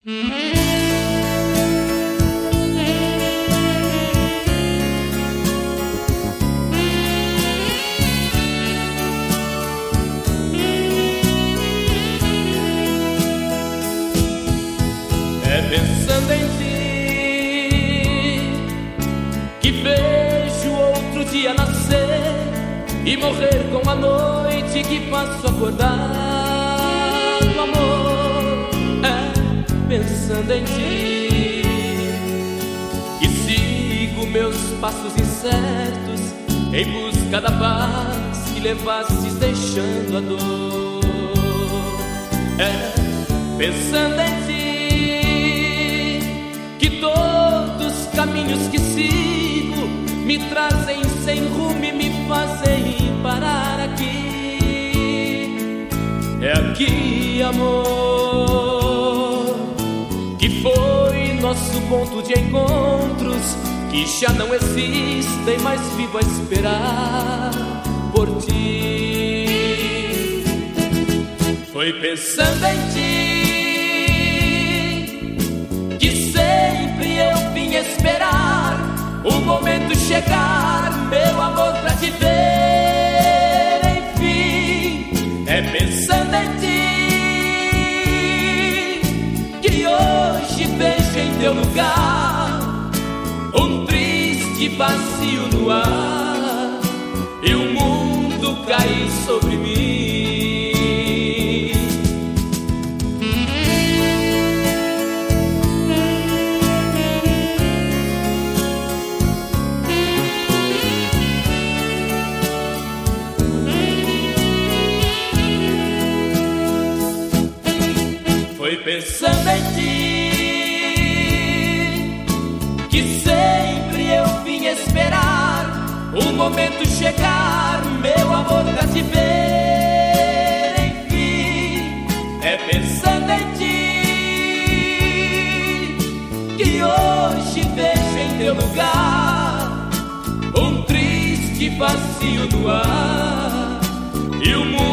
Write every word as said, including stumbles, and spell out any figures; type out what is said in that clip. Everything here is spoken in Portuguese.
É pensando em ti que vejo outro dia nascer e morrer com a noite que faço acordar do amor. É pensando em ti que sigo meus passos incertos em busca da paz que levastes deixando a dor. É pensando em ti que todos os caminhos que sigo me trazem sem rumo e me fazem parar aqui. É aqui, amor, que foi nosso ponto de encontros, que já não existem, mas vivo a esperar por ti. Foi pensando em ti que sempre eu vim esperar o momento chegar, meu amor, pra te ver, enfim. É pensando em ti que hoje vejo em teu lugar um triste vazio no ar e o mundo cai sobre mim. Foi pensando em ti que sempre eu vim esperar o momento chegar, meu amor, pra te ver, enfim. É pensando em ti que hoje vejo em teu lugar um triste vazio no ar e o mundo